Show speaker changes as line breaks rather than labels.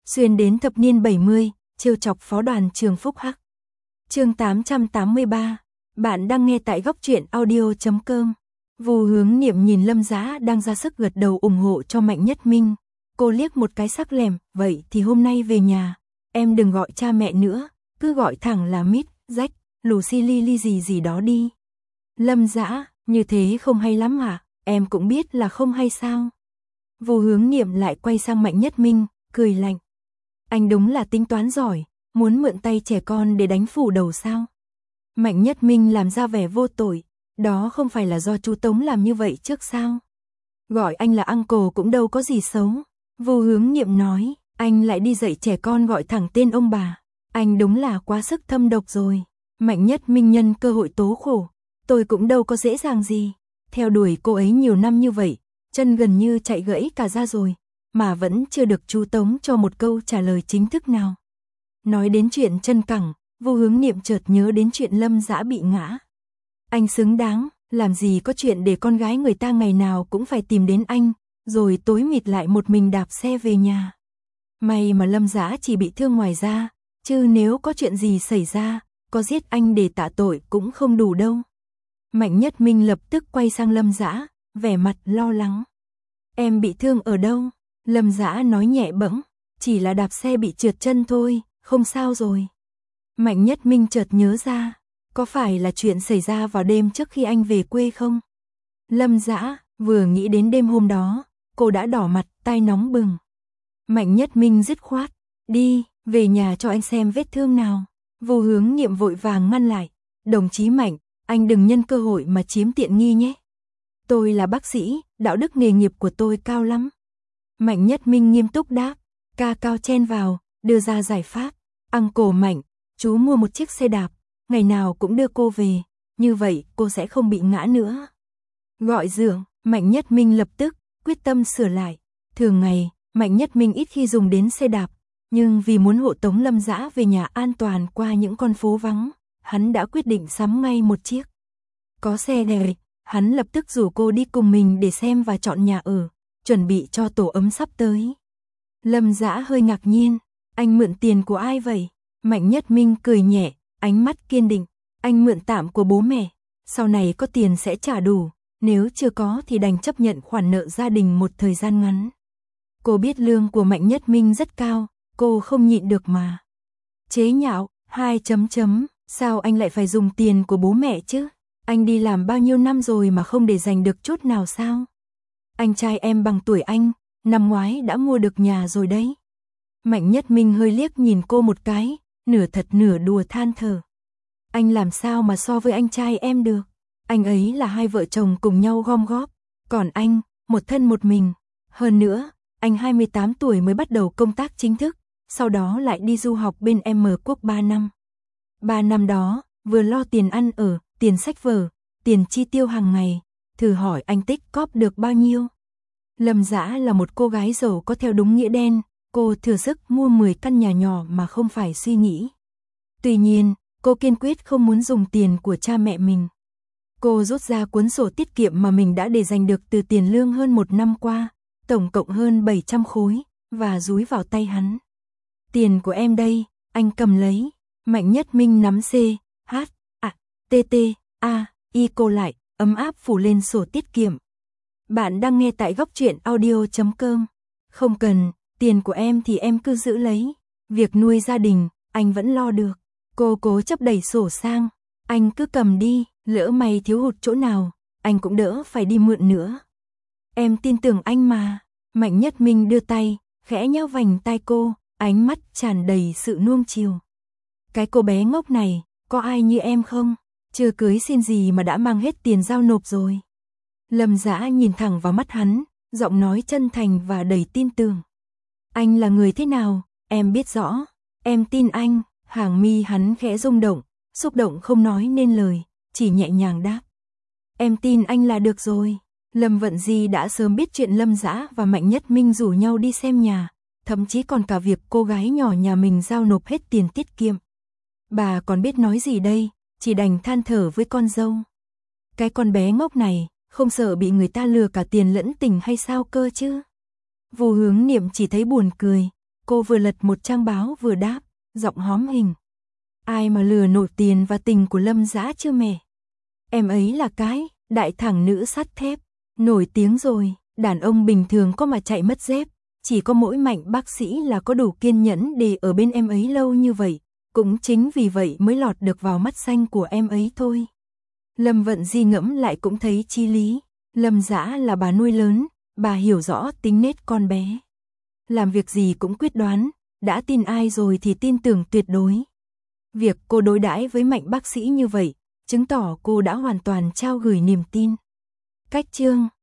xuyên đến thập niên 70, trêu chọc phó đoàn trường Phúc Hắc. Chương 883, bạn đang nghe tại góc truyện audio.com. Vu Hướng Niệm nhìn Lâm Dã đang ra sức gật đầu ủng hộ cho Mạnh Nhất Minh. Cô liếc một cái sắc lẻm, vậy thì hôm nay về nhà, em đừng gọi cha mẹ nữa, cứ gọi thẳng là Mít, Rách, Lucy Lily gì gì đó đi. Lâm Dã, như thế không hay lắm hả? Em cũng biết là không hay sao? Vu Hướng Niệm lại quay sang Mạnh Nhất Minh, cười lạnh. Anh đúng là tính toán giỏi, muốn mượn tay trẻ con để đánh phủ đầu sao? Mạnh Nhất Minh làm ra vẻ vô tội, đó không phải là do chú Tống làm như vậy trước sao? Gọi anh là uncle cũng đâu có gì xấu. Vu Hướng Niệm nói, anh lại đi dạy trẻ con gọi thẳng tên ông bà. Anh đúng là quá sức thâm độc rồi. Mạnh Nhất Minh nhân cơ hội tố khổ. Tôi cũng đâu có dễ dàng gì. Theo đuổi cô ấy nhiều năm như vậy, chân gần như chạy gãy cả ra rồi, mà vẫn chưa được chú Tống cho một câu trả lời chính thức nào. Nói đến chuyện chân cẳng, Vu Hướng Niệm chợt nhớ đến chuyện Lâm Dã bị ngã. Anh xứng đáng, làm gì có chuyện để con gái người ta ngày nào cũng phải tìm đến anh, rồi tối mịt lại một mình đạp xe về nhà. May mà Lâm Dã chỉ bị thương ngoài da, chứ nếu có chuyện gì xảy ra, có giết anh để tạ tội cũng không đủ đâu. Mạnh Nhất Minh lập tức quay sang Lâm Dã, vẻ mặt lo lắng. Em bị thương ở đâu? Lâm Dã nói nhẹ bẫng, chỉ là đạp xe bị trượt chân thôi, không sao rồi. Mạnh Nhất Minh chợt nhớ ra, có phải là chuyện xảy ra vào đêm trước khi anh về quê không? Lâm Dã vừa nghĩ đến đêm hôm đó, cô đã đỏ mặt, tai nóng bừng. Mạnh Nhất Minh dứt khoát, đi, về nhà cho anh xem vết thương nào. Vu Hướng Niệm vội vàng ngăn lại, đồng chí Mạnh, anh đừng nhân cơ hội mà chiếm tiện nghi nhé. Tôi là bác sĩ, đạo đức nghề nghiệp của tôi cao lắm. Mạnh Nhất Minh nghiêm túc đáp, ca cao chen vào, đưa ra giải pháp. Uncle Mạnh, chú mua một chiếc xe đạp, ngày nào cũng đưa cô về, như vậy cô sẽ không bị ngã nữa. Gọi dượng, Mạnh Nhất Minh lập tức, quyết tâm sửa lại. Thường ngày, Mạnh Nhất Minh ít khi dùng đến xe đạp, nhưng vì muốn hộ tống Lâm Dã về nhà an toàn qua những con phố vắng, hắn đã quyết định sắm ngay một chiếc. Có xe này, hắn lập tức rủ cô đi cùng mình để xem và chọn nhà ở, chuẩn bị cho tổ ấm sắp tới. Lâm Dã hơi ngạc nhiên, anh mượn tiền của ai vậy? Mạnh Nhất Minh cười nhẹ, ánh mắt kiên định, anh mượn tạm của bố mẹ, sau này có tiền sẽ trả đủ, nếu chưa có thì đành chấp nhận khoản nợ gia đình một thời gian ngắn. Cô biết lương của Mạnh Nhất Minh rất cao, cô không nhịn được mà. Chế nhạo, sao anh lại phải dùng tiền của bố mẹ chứ? Anh đi làm bao nhiêu năm rồi mà không để dành được chút nào sao? Anh trai em bằng tuổi anh, năm ngoái đã mua được nhà rồi đấy. Mạnh Nhất Minh hơi liếc nhìn cô một cái, nửa thật nửa đùa than thở. Anh làm sao mà so với anh trai em được? Anh ấy là hai vợ chồng cùng nhau gom góp, còn anh, một thân một mình. Hơn nữa, anh 28 tuổi mới bắt đầu công tác chính thức, sau đó lại đi du học bên M Quốc 3 năm. 3 năm đó, vừa lo tiền ăn ở, tiền sách vở, tiền chi tiêu hàng ngày, thử hỏi anh tích cóp được bao nhiêu? Lâm Dã là một cô gái giàu có theo đúng nghĩa đen, cô thừa sức mua 10 căn nhà nhỏ mà không phải suy nghĩ. Tuy nhiên, cô kiên quyết không muốn dùng tiền của cha mẹ mình. Cô rút ra cuốn sổ tiết kiệm mà mình đã để dành được từ tiền lương hơn 1 năm qua, tổng cộng hơn 700 khối, và dúi vào tay hắn. Tiền của em đây, anh cầm lấy. Mạnh Nhất Minh nắm C, H, A, T, T, A, I cô lại, ấm áp phủ lên sổ tiết kiệm. Bạn đang nghe tại góc truyện audio.com. Không cần, tiền của em thì em cứ giữ lấy. Việc nuôi gia đình, anh vẫn lo được. Cô cố chấp đẩy sổ sang. Anh cứ cầm đi, lỡ may thiếu hụt chỗ nào, anh cũng đỡ phải đi mượn nữa. Em tin tưởng anh mà. Mạnh Nhất Minh đưa tay, khẽ nhéo vành tai cô, ánh mắt tràn đầy sự nuông chiều. Cái cô bé ngốc này, có ai như em không? Chưa cưới xin gì mà đã mang hết tiền giao nộp rồi. Lâm Dã nhìn thẳng vào mắt hắn, giọng nói chân thành và đầy tin tưởng. Anh là người thế nào, em biết rõ, em tin anh. Hàng mi hắn khẽ rung động, xúc động không nói nên lời, chỉ nhẹ nhàng đáp. Em tin anh là được rồi. Lâm Vận Di đã sớm biết chuyện Lâm Dã và Mạnh Nhất Minh rủ nhau đi xem nhà, thậm chí còn cả việc cô gái nhỏ nhà mình giao nộp hết tiền tiết kiệm. Bà còn biết nói gì đây, chỉ đành than thở với con dâu. Cái con bé ngốc này, không sợ bị người ta lừa cả tiền lẫn tình hay sao cơ chứ? Vu Hướng Niệm chỉ thấy buồn cười, Cô vừa lật một trang báo vừa đáp, giọng hóm hình. Ai mà lừa nổi tiền và tình của Lâm Dã chưa mẹ? Em ấy là cái đại thẳng nữ sắt thép, nổi tiếng rồi, đàn ông bình thường có mà chạy mất dép, chỉ có mỗi Mạnh bác sĩ là có đủ kiên nhẫn để ở bên em ấy lâu như vậy, cũng chính vì vậy mới lọt được vào mắt xanh của em ấy thôi. Lâm Vận Di ngẫm lại cũng thấy chí lý, Lâm Dã là bà nuôi lớn, bà hiểu rõ tính nết con bé. Làm việc gì cũng quyết đoán, đã tin ai rồi thì tin tưởng tuyệt đối. Việc cô đối đãi với Mạnh bác sĩ như vậy, chứng tỏ cô đã hoàn toàn trao gửi niềm tin. Cách chương